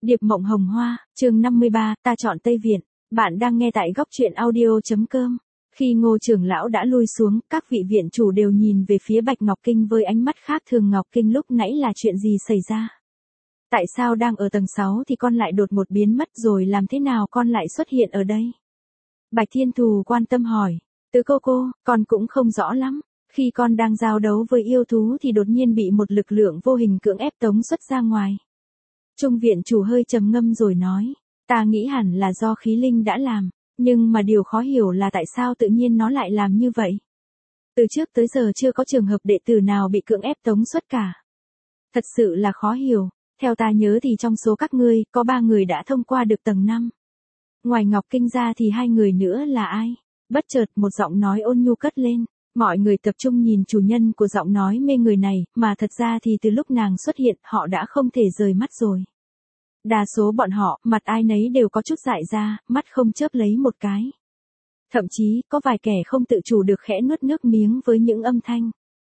Điệp mộng hồng hoa, chương 53, ta chọn Tây Viện. Bạn đang nghe tại góc truyện audio.com. Khi Ngô trưởng lão đã lui xuống, các vị viện chủ đều nhìn về phía Bạch Ngọc Kinh với ánh mắt khác thường. Ngọc Kinh, lúc nãy là chuyện gì xảy ra? Tại sao đang ở tầng 6 thì con lại đột ngột biến mất, rồi làm thế nào con lại xuất hiện ở đây? Bạch Thiên Thù quan tâm hỏi. Tứ cô, con cũng không rõ lắm. Khi con đang giao đấu với yêu thú thì đột nhiên bị một lực lượng vô hình cưỡng ép tống xuất ra ngoài. Trung viện chủ hơi trầm ngâm rồi nói, ta nghĩ hẳn là do khí linh đã làm, nhưng mà điều khó hiểu là tại sao tự nhiên nó lại làm như vậy. Từ trước tới giờ chưa có trường hợp đệ tử nào bị cưỡng ép tống xuất cả. Thật sự là khó hiểu, theo ta nhớ thì trong số các ngươi, có 3 người đã thông qua được tầng 5. Ngoài Ngọc Kinh ra thì 2 người nữa là ai? Bất chợt một giọng nói ôn nhu cất lên. Mọi người tập trung nhìn chủ nhân của giọng nói mê người này, mà thật ra thì từ lúc nàng xuất hiện, họ đã không thể rời mắt rồi. Đa số bọn họ, mặt ai nấy đều có chút dại ra, mắt không chớp lấy một cái. Thậm chí, có vài kẻ không tự chủ được khẽ nuốt nước miếng với những âm thanh.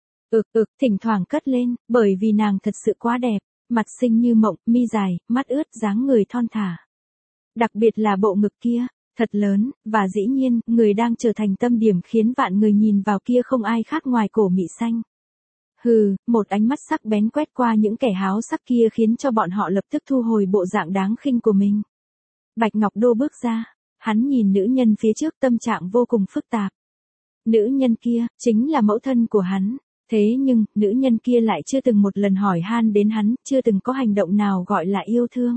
Thỉnh thoảng cất lên, bởi vì nàng thật sự quá đẹp, mặt xinh như mộng, mi dài, mắt ướt, dáng người thon thả. Đặc biệt là bộ ngực kia. Thật lớn, và dĩ nhiên, người đang trở thành tâm điểm khiến vạn người nhìn vào kia không ai khác ngoài Cổ Mị Xanh. Hừ, một ánh mắt sắc bén quét qua những kẻ háo sắc kia khiến cho bọn họ lập tức thu hồi bộ dạng đáng khinh của mình. Bạch Ngọc Đô bước ra, hắn nhìn nữ nhân phía trước, tâm trạng vô cùng phức tạp. Nữ nhân kia, chính là mẫu thân của hắn. Thế nhưng, nữ nhân kia lại chưa từng một lần hỏi han đến hắn, chưa từng có hành động nào gọi là yêu thương.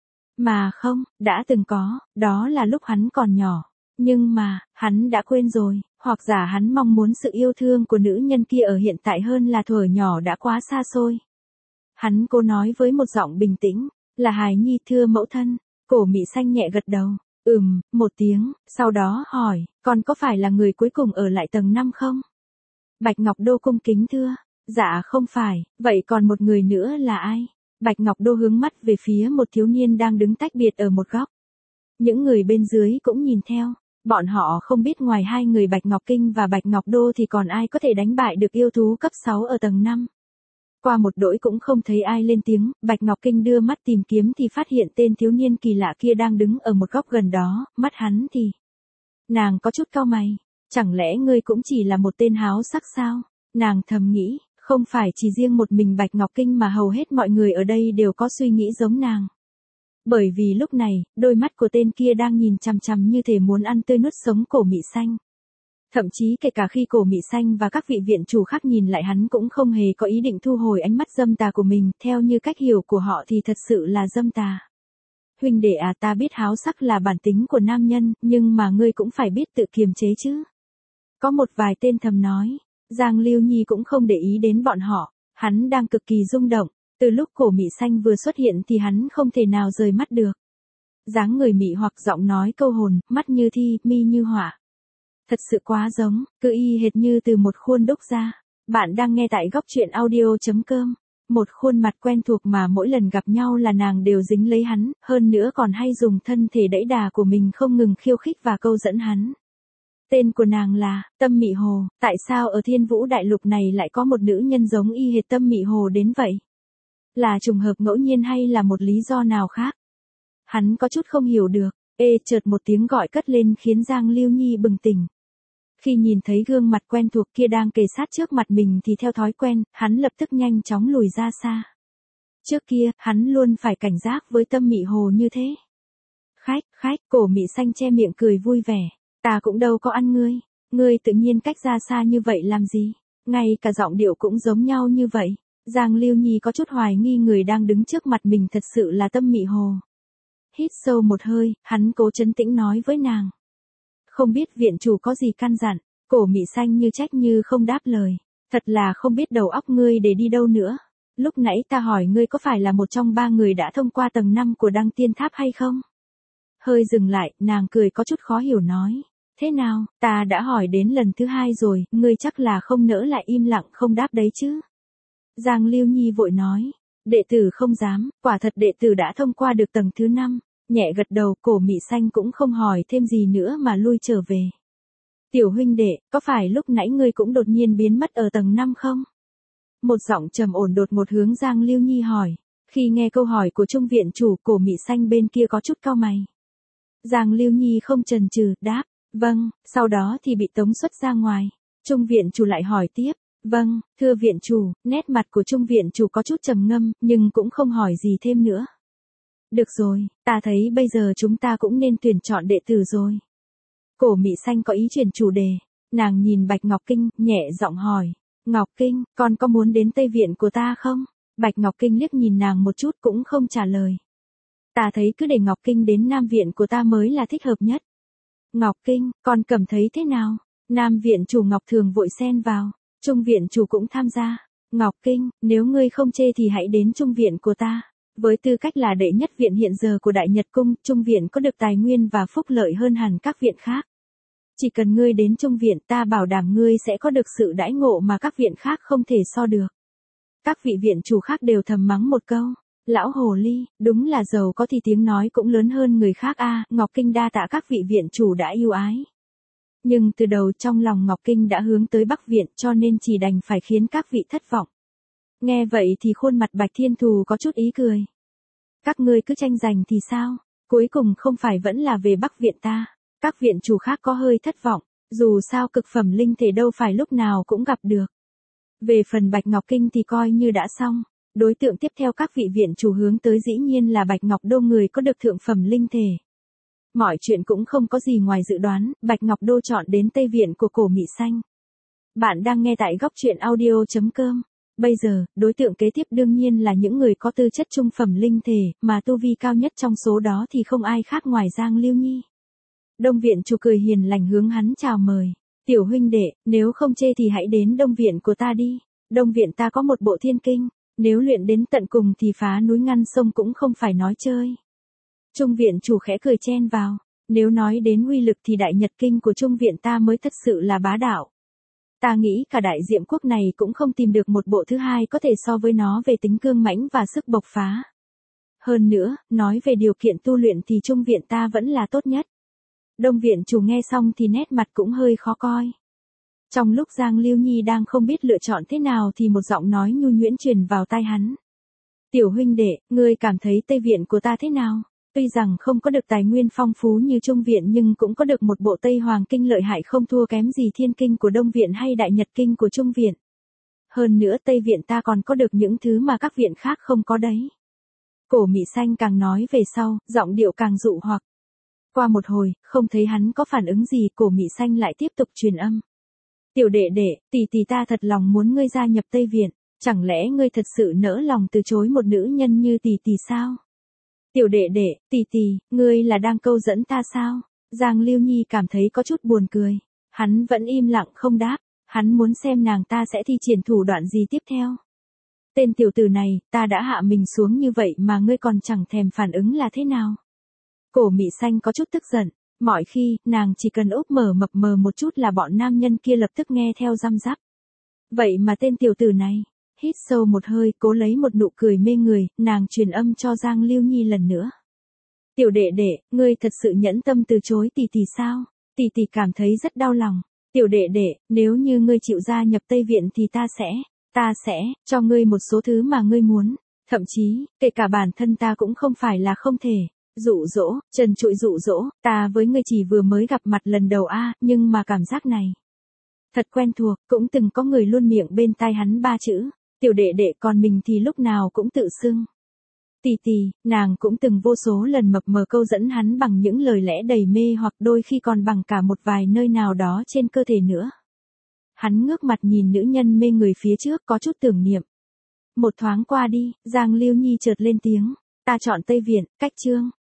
Mà không, đã từng có, đó là lúc hắn còn nhỏ. Nhưng mà, hắn đã quên rồi, hoặc giả hắn mong muốn sự yêu thương của nữ nhân kia ở hiện tại hơn là thuở nhỏ đã quá xa xôi. Hắn cố nói với một giọng bình tĩnh, là hài nhi thưa mẫu thân. Cổ Mị Xanh nhẹ gật đầu, một tiếng, sau đó hỏi, con có phải là người cuối cùng ở lại tầng 5 không? Bạch Ngọc Đô cung kính thưa, dạ không phải, vậy còn một người nữa là ai? Bạch Ngọc Đô hướng mắt về phía một thiếu niên đang đứng tách biệt ở một góc. Những người bên dưới cũng nhìn theo, bọn họ không biết ngoài 2 người Bạch Ngọc Kinh và Bạch Ngọc Đô thì còn ai có thể đánh bại được yêu thú cấp 6 ở tầng 5. Qua một đỗi cũng không thấy ai lên tiếng, Bạch Ngọc Kinh đưa mắt tìm kiếm thì phát hiện tên thiếu niên kỳ lạ kia đang đứng ở một góc gần đó, mắt hắn thì... Nàng có chút cau mày, chẳng lẽ ngươi cũng chỉ là một tên háo sắc sao? Nàng thầm nghĩ. Không phải chỉ riêng một mình Bạch Ngọc Kinh mà hầu hết mọi người ở đây đều có suy nghĩ giống nàng. Bởi vì lúc này, đôi mắt của tên kia đang nhìn chằm chằm như thể muốn ăn tươi nuốt sống Cổ Mị Xanh. Thậm chí kể cả khi Cổ Mị Xanh và các vị viện chủ khác nhìn lại hắn cũng không hề có ý định thu hồi ánh mắt dâm tà của mình, theo như cách hiểu của họ thì thật sự là dâm tà. Huynh đệ à, ta biết háo sắc là bản tính của nam nhân, nhưng mà ngươi cũng phải biết tự kiềm chế chứ. Có một vài tên thầm nói. Giang Lưu Nhi cũng không để ý đến bọn họ, hắn đang cực kỳ rung động, từ lúc Cổ Mị Xanh vừa xuất hiện thì hắn không thể nào rời mắt được. Dáng người mị hoặc giọng nói câu hồn, mắt như thi, mi như họa. Thật sự quá giống, cứ y hệt như từ một khuôn đúc ra. Bạn đang nghe tại góc truyện audio.com. Một khuôn mặt quen thuộc mà mỗi lần gặp nhau là nàng đều dính lấy hắn, hơn nữa còn hay dùng thân thể đẫy đà của mình không ngừng khiêu khích và câu dẫn hắn. Tên của nàng là Tâm Mị Hồ, tại sao ở Thiên Vũ Đại Lục này lại có một nữ nhân giống y hệt Tâm Mị Hồ đến vậy? Là trùng hợp ngẫu nhiên hay là một lý do nào khác? Hắn có chút không hiểu được, chợt một tiếng gọi cất lên khiến Giang Lưu Nhi bừng tỉnh. Khi nhìn thấy gương mặt quen thuộc kia đang kề sát trước mặt mình thì theo thói quen, hắn lập tức nhanh chóng lùi ra xa. Trước kia, hắn luôn phải cảnh giác với Tâm Mị Hồ như thế. Khách, Cổ Mị Xanh che miệng cười vui vẻ. Ta cũng đâu có ăn ngươi tự nhiên cách ra xa như vậy làm gì, ngay cả giọng điệu cũng giống nhau như vậy. Giang Lưu Nhi có chút hoài nghi người đang đứng trước mặt mình thật sự là Tâm Mị Hồ. Hít sâu một hơi, hắn cố trấn tĩnh nói với nàng. Không biết viện chủ có gì căn dặn, Cổ Mị Xanh như trách như không đáp lời. Thật là không biết đầu óc ngươi để đi đâu nữa. Lúc nãy ta hỏi ngươi có phải là một trong 3 người đã thông qua tầng 5 của Đăng Tiên Tháp hay không? Hơi dừng lại, nàng cười có chút khó hiểu nói. Thế nào, ta đã hỏi đến lần thứ 2 rồi, ngươi chắc là không nỡ lại im lặng không đáp đấy chứ. Giang Lưu Nhi vội nói, đệ tử không dám, quả thật đệ tử đã thông qua được tầng thứ 5, nhẹ gật đầu. Cổ Mị Xanh cũng không hỏi thêm gì nữa mà lui trở về. Tiểu huynh đệ, có phải lúc nãy ngươi cũng đột nhiên biến mất ở tầng 5 không? Một giọng trầm ổn đột một hướng Giang Lưu Nhi hỏi. Khi nghe câu hỏi của Trung viện chủ, Cổ Mị Xanh bên kia có chút cau mày. Giang Lưu Nhi không chần chừ, đáp, vâng, sau đó thì bị tống xuất ra ngoài. Trung viện chủ lại hỏi tiếp, vâng, thưa viện chủ, nét mặt của Trung viện chủ có chút trầm ngâm, nhưng cũng không hỏi gì thêm nữa. Được rồi, ta thấy bây giờ chúng ta cũng nên tuyển chọn đệ tử rồi. Cổ Mị Xanh có ý chuyển chủ đề, nàng nhìn Bạch Ngọc Kinh, nhẹ giọng hỏi, Ngọc Kinh, con có muốn đến Tây Viện của ta không? Bạch Ngọc Kinh liếc nhìn nàng một chút cũng không trả lời. Ta thấy cứ để Ngọc Kinh đến Nam Viện của ta mới là thích hợp nhất. Ngọc Kinh, con cảm thấy thế nào? Nam Viện chủ Ngọc Thường vội xen vào, Trung Viện chủ cũng tham gia. Ngọc Kinh, nếu ngươi không chê thì hãy đến Trung Viện của ta. Với tư cách là đệ nhất viện hiện giờ của Đại Nhật Cung, Trung Viện có được tài nguyên và phúc lợi hơn hẳn các viện khác. Chỉ cần ngươi đến Trung Viện, ta bảo đảm ngươi sẽ có được sự đãi ngộ mà các viện khác không thể so được. Các vị viện chủ khác đều thầm mắng một câu. Lão hồ ly, đúng là giàu có thì tiếng nói cũng lớn hơn người khác a. Ngọc Kinh đa tạ các vị viện chủ đã yêu ái. Nhưng từ đầu trong lòng Ngọc Kinh đã hướng tới Bắc Viện, cho nên chỉ đành phải khiến các vị thất vọng. Nghe vậy thì khuôn mặt Bạch Thiên Thù có chút ý cười. Các ngươi cứ tranh giành thì sao, cuối cùng không phải vẫn là về Bắc Viện ta. Các viện chủ khác có hơi thất vọng, dù sao cực phẩm linh thể đâu phải lúc nào cũng gặp được. Về phần Bạch Ngọc Kinh thì coi như đã xong. Đối tượng tiếp theo các vị viện chủ hướng tới dĩ nhiên là Bạch Ngọc Đô, người có được thượng phẩm linh thể. Mọi chuyện cũng không có gì ngoài dự đoán, Bạch Ngọc Đô chọn đến Tây Viện của Cổ Mị Xanh. Bạn đang nghe tại góc truyện audio.com. Bây giờ, đối tượng kế tiếp đương nhiên là những người có tư chất trung phẩm linh thể, mà tu vi cao nhất trong số đó thì không ai khác ngoài Giang Lưu Nhi. Đông Viện chủ cười hiền lành hướng hắn chào mời. Tiểu huynh đệ, nếu không chê thì hãy đến Đông Viện của ta đi. Đông Viện ta có một bộ thiên kinh. Nếu luyện đến tận cùng thì phá núi ngăn sông cũng không phải nói chơi. Trung Viện chủ khẽ cười chen vào. Nếu nói đến uy lực thì Đại Nhật Kinh của Trung Viện ta mới thật sự là bá đạo. Ta nghĩ cả Đại Diệm Quốc này cũng không tìm được một bộ thứ hai có thể so với nó về tính cương mãnh và sức bộc phá. Hơn nữa, nói về điều kiện tu luyện thì Trung Viện ta vẫn là tốt nhất. Đông Viện chủ nghe xong thì nét mặt cũng hơi khó coi. Trong lúc Giang Lưu Nhi đang không biết lựa chọn thế nào thì một giọng nói nhu nhuyễn truyền vào tai hắn. Tiểu huynh đệ, ngươi cảm thấy Tây Viện của ta thế nào? Tuy rằng không có được tài nguyên phong phú như Trung Viện nhưng cũng có được một bộ Tây Hoàng Kinh lợi hại không thua kém gì Thiên Kinh của Đông Viện hay Đại Nhật Kinh của Trung Viện. Hơn nữa Tây Viện ta còn có được những thứ mà các viện khác không có đấy. Cổ Mị Xanh càng nói về sau, giọng điệu càng dụ hoặc. Qua một hồi, không thấy hắn có phản ứng gì, Cổ Mị Xanh lại tiếp tục truyền âm. Tiểu đệ đệ, tỷ tỷ ta thật lòng muốn ngươi gia nhập Tây Viện, chẳng lẽ ngươi thật sự nỡ lòng từ chối một nữ nhân như tỷ tỷ sao? Tiểu đệ đệ, tỷ tỷ, ngươi là đang câu dẫn ta sao? Giang Lưu Nhi cảm thấy có chút buồn cười. Hắn vẫn im lặng không đáp, hắn muốn xem nàng ta sẽ thi triển thủ đoạn gì tiếp theo. Tên tiểu tử này, ta đã hạ mình xuống như vậy mà ngươi còn chẳng thèm phản ứng là thế nào? Cổ Mị Xanh có chút tức giận. Mọi khi, nàng chỉ cần úp mở mập mờ một chút là bọn nam nhân kia lập tức nghe theo răm rắp. Vậy mà tên tiểu tử này, hít sâu một hơi, cố lấy một nụ cười mê người, nàng truyền âm cho Giang Lưu Nhi lần nữa. Tiểu đệ đệ, ngươi thật sự nhẫn tâm từ chối tỷ tỷ sao? Tỷ tỷ cảm thấy rất đau lòng. Tiểu đệ đệ, nếu như ngươi chịu gia nhập Tây Viện thì ta sẽ cho ngươi một số thứ mà ngươi muốn. Thậm chí, kể cả bản thân ta cũng không phải là không thể. Dụ dỗ, trần trụi dụ dỗ, ta với ngươi chỉ vừa mới gặp mặt lần đầu nhưng mà cảm giác này thật quen thuộc, cũng từng có người luôn miệng bên tai hắn ba chữ, tiểu đệ đệ, còn mình thì lúc nào cũng tự xưng tỷ tỷ. Nàng cũng từng vô số lần mập mờ câu dẫn hắn bằng những lời lẽ đầy mê hoặc, đôi khi còn bằng cả một vài nơi nào đó trên cơ thể nữa. Hắn ngước mặt nhìn nữ nhân mê người phía trước có chút tưởng niệm. Một thoáng qua đi, Giang Lưu Nhi chợt lên tiếng, ta chọn Tây Viện, cách chương.